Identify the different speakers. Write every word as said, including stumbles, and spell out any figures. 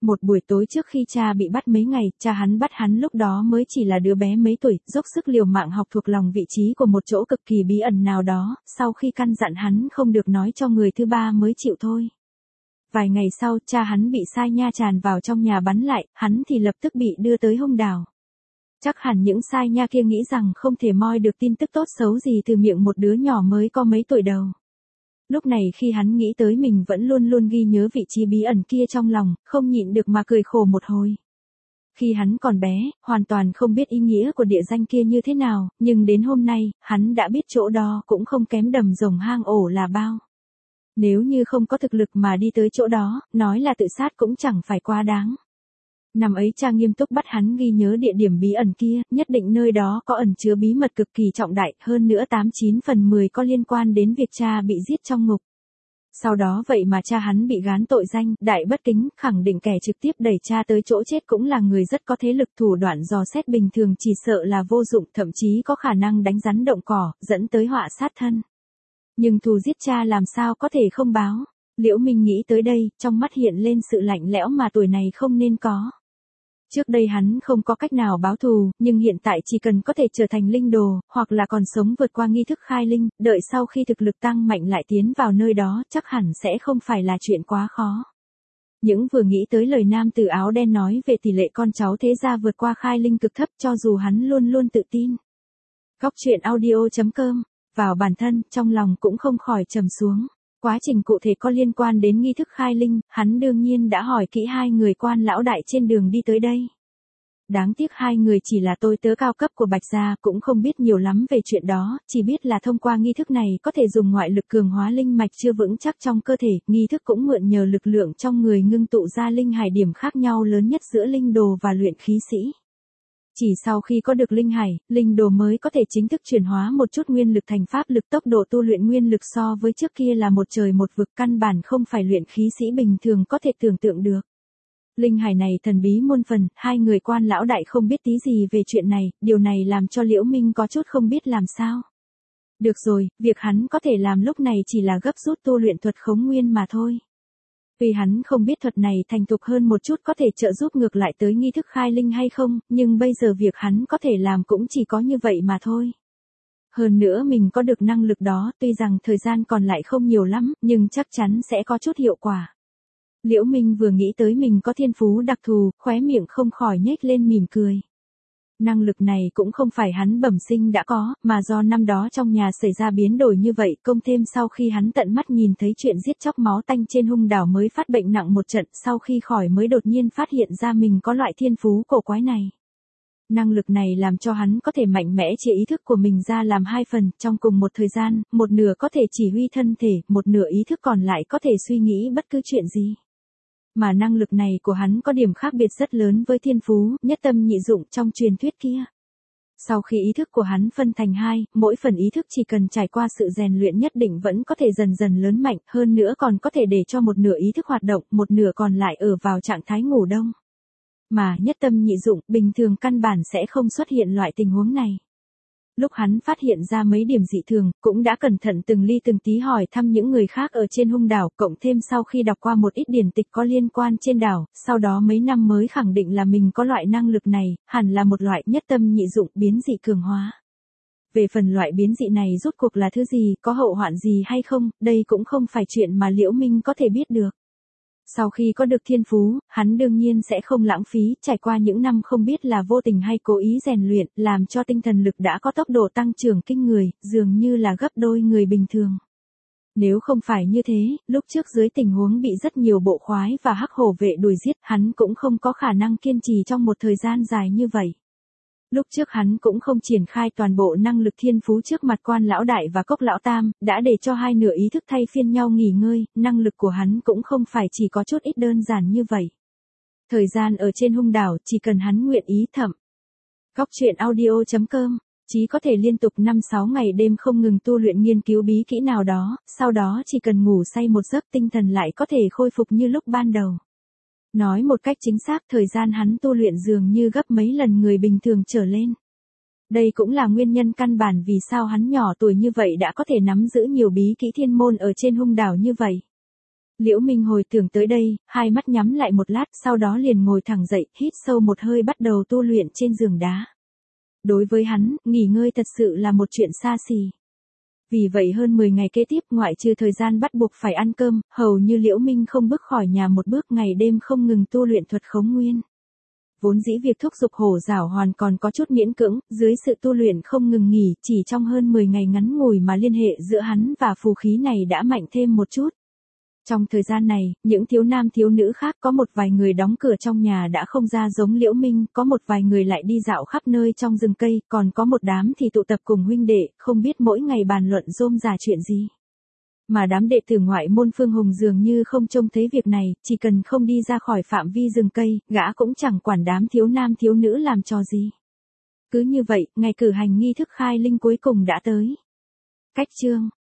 Speaker 1: Một buổi tối trước khi cha bị bắt mấy ngày, cha hắn bắt hắn lúc đó mới chỉ là đứa bé mấy tuổi, dốc sức liều mạng học thuộc lòng vị trí của một chỗ cực kỳ bí ẩn nào đó, sau khi căn dặn hắn không được nói cho người thứ ba mới chịu thôi. Vài ngày sau, cha hắn bị sai nha tràn vào trong nhà bắn lại, hắn thì lập tức bị đưa tới Hung Đảo. Chắc hẳn những sai nha kia nghĩ rằng không thể moi được tin tức tốt xấu gì từ miệng một đứa nhỏ mới có mấy tuổi đầu. Lúc này khi hắn nghĩ tới mình vẫn luôn luôn ghi nhớ vị trí bí ẩn kia trong lòng, không nhịn được mà cười khổ một hồi. Khi hắn còn bé, hoàn toàn không biết ý nghĩa của địa danh kia như thế nào, nhưng đến hôm nay, hắn đã biết chỗ đó cũng không kém đầm rồng hang ổ là bao. Nếu như không có thực lực mà đi tới chỗ đó, nói là tự sát cũng chẳng phải quá đáng. Năm ấy cha nghiêm túc bắt hắn ghi nhớ địa điểm bí ẩn kia, nhất định nơi đó có ẩn chứa bí mật cực kỳ trọng đại, hơn nữa tám chín phần mười có liên quan đến việc cha bị giết trong ngục. Sau đó vậy mà cha hắn bị gán tội danh, đại bất kính, khẳng định kẻ trực tiếp đẩy cha tới chỗ chết cũng là người rất có thế lực, thủ đoạn dò xét bình thường chỉ sợ là vô dụng, thậm chí có khả năng đánh rắn động cỏ, dẫn tới họa sát thân. Nhưng thù giết cha làm sao có thể không báo. Liễu Minh nghĩ tới đây, trong mắt hiện lên sự lạnh lẽo mà tuổi này không nên có. Trước đây hắn không có cách nào báo thù, nhưng hiện tại chỉ cần có thể trở thành linh đồ, hoặc là còn sống vượt qua nghi thức khai linh, đợi sau khi thực lực tăng mạnh lại tiến vào nơi đó, chắc hẳn sẽ không phải là chuyện quá khó. Những vừa nghĩ tới lời nam tử áo đen nói về tỷ lệ con cháu thế gia vượt qua khai linh cực thấp, cho dù hắn luôn luôn tự tin. Góc truyện audio chấm com, vào bản thân, trong lòng cũng không khỏi trầm xuống. Quá trình cụ thể có liên quan đến nghi thức khai linh, hắn đương nhiên đã hỏi kỹ hai người quan lão đại trên đường đi tới đây. Đáng tiếc hai người chỉ là tôi tớ cao cấp của Bạch gia, cũng không biết nhiều lắm về chuyện đó, chỉ biết là thông qua nghi thức này có thể dùng ngoại lực cường hóa linh mạch chưa vững chắc trong cơ thể, nghi thức cũng mượn nhờ lực lượng trong người ngưng tụ ra linh hải điểm khác nhau lớn nhất giữa linh đồ và luyện khí sĩ. Chỉ sau khi có được linh hải, linh đồ mới có thể chính thức chuyển hóa một chút nguyên lực thành pháp lực, tốc độ tu luyện nguyên lực so với trước kia là một trời một vực, căn bản không phải luyện khí sĩ bình thường có thể tưởng tượng được. Linh hải này thần bí muôn phần, hai người quan lão đại không biết tí gì về chuyện này, điều này làm cho Liễu Minh có chút không biết làm sao. Được rồi, việc hắn có thể làm lúc này chỉ là gấp rút tu luyện thuật khống nguyên mà thôi. Vì hắn không biết thuật này thành thục hơn một chút có thể trợ giúp ngược lại tới nghi thức khai linh hay không, nhưng bây giờ việc hắn có thể làm cũng chỉ có như vậy mà thôi. Hơn nữa mình có được năng lực đó, tuy rằng thời gian còn lại không nhiều lắm, nhưng chắc chắn sẽ có chút hiệu quả. Liễu Minh vừa nghĩ tới mình có thiên phú đặc thù, khóe miệng không khỏi nhếch lên mỉm cười. Năng lực này cũng không phải hắn bẩm sinh đã có, mà do năm đó trong nhà xảy ra biến đổi như vậy, công thêm sau khi hắn tận mắt nhìn thấy chuyện giết chóc máu tanh trên Hung Đảo mới phát bệnh nặng một trận, sau khi khỏi mới đột nhiên phát hiện ra mình có loại thiên phú cổ quái này. Năng lực này làm cho hắn có thể mạnh mẽ chia ý thức của mình ra làm hai phần, trong cùng một thời gian, một nửa có thể chỉ huy thân thể, một nửa ý thức còn lại có thể suy nghĩ bất cứ chuyện gì. Mà năng lực này của hắn có điểm khác biệt rất lớn với thiên phú, nhất tâm nhị dụng trong truyền thuyết kia. Sau khi ý thức của hắn phân thành hai, mỗi phần ý thức chỉ cần trải qua sự rèn luyện nhất định vẫn có thể dần dần lớn mạnh, hơn nữa còn có thể để cho một nửa ý thức hoạt động, một nửa còn lại ở vào trạng thái ngủ đông. Mà nhất tâm nhị dụng, bình thường căn bản sẽ không xuất hiện loại tình huống này. Lúc hắn phát hiện ra mấy điểm dị thường, cũng đã cẩn thận từng ly từng tí hỏi thăm những người khác ở trên Hung Đảo, cộng thêm sau khi đọc qua một ít điển tịch có liên quan trên đảo, sau đó mấy năm mới khẳng định là mình có loại năng lực này, hẳn là một loại nhất tâm nhị dụng biến dị cường hóa. Về phần loại biến dị này rốt cuộc là thứ gì, có hậu hoạn gì hay không, đây cũng không phải chuyện mà Liễu Minh có thể biết được. Sau khi có được thiên phú, hắn đương nhiên sẽ không lãng phí, trải qua những năm không biết là vô tình hay cố ý rèn luyện, làm cho tinh thần lực đã có tốc độ tăng trưởng kinh người, dường như là gấp đôi người bình thường. Nếu không phải như thế, lúc trước dưới tình huống bị rất nhiều bộ khoái và hắc hổ vệ đuổi giết, hắn cũng không có khả năng kiên trì trong một thời gian dài như vậy. Lúc trước hắn cũng không triển khai toàn bộ năng lực thiên phú trước mặt quan lão đại và cốc lão tam, đã để cho hai nửa ý thức thay phiên nhau nghỉ ngơi, năng lực của hắn cũng không phải chỉ có chút ít đơn giản như vậy. Thời gian ở trên Hung Đảo, chỉ cần hắn nguyện ý thậm. Góc truyện audio chấm com, chí có thể liên tục năm sáu ngày đêm không ngừng tu luyện nghiên cứu bí kỹ nào đó, sau đó chỉ cần ngủ say một giấc tinh thần lại có thể khôi phục như lúc ban đầu. Nói một cách chính xác, thời gian hắn tu luyện dường như gấp mấy lần người bình thường trở lên. Đây cũng là nguyên nhân căn bản vì sao hắn nhỏ tuổi như vậy đã có thể nắm giữ nhiều bí kỹ thiên môn ở trên Hung Đảo như vậy. Liễu Minh hồi tưởng tới đây, hai mắt nhắm lại một lát, sau đó liền ngồi thẳng dậy, hít sâu một hơi bắt đầu tu luyện trên giường đá. Đối với hắn, nghỉ ngơi thật sự là một chuyện xa xỉ. Vì vậy hơn mười ngày kế tiếp, ngoại trừ thời gian bắt buộc phải ăn cơm, hầu như Liễu Minh không bước khỏi nhà một bước, ngày đêm không ngừng tu luyện thuật khống nguyên. Vốn dĩ việc thúc giục hổ giảo hoàn còn có chút miễn cưỡng, dưới sự tu luyện không ngừng nghỉ, chỉ trong hơn mười ngày ngắn ngủi mà liên hệ giữa hắn và phù khí này đã mạnh thêm một chút. Trong thời gian này, những thiếu nam thiếu nữ khác có một vài người đóng cửa trong nhà đã không ra giống Liễu Minh, có một vài người lại đi dạo khắp nơi trong rừng cây, còn có một đám thì tụ tập cùng huynh đệ, không biết mỗi ngày bàn luận rôm rả chuyện gì. Mà đám đệ tử ngoại môn Phương Hùng dường như không trông thấy việc này, chỉ cần không đi ra khỏi phạm vi rừng cây, gã cũng chẳng quản đám thiếu nam thiếu nữ làm trò gì. Cứ như vậy, ngày cử hành nghi thức khai linh cuối cùng đã tới. Cách chương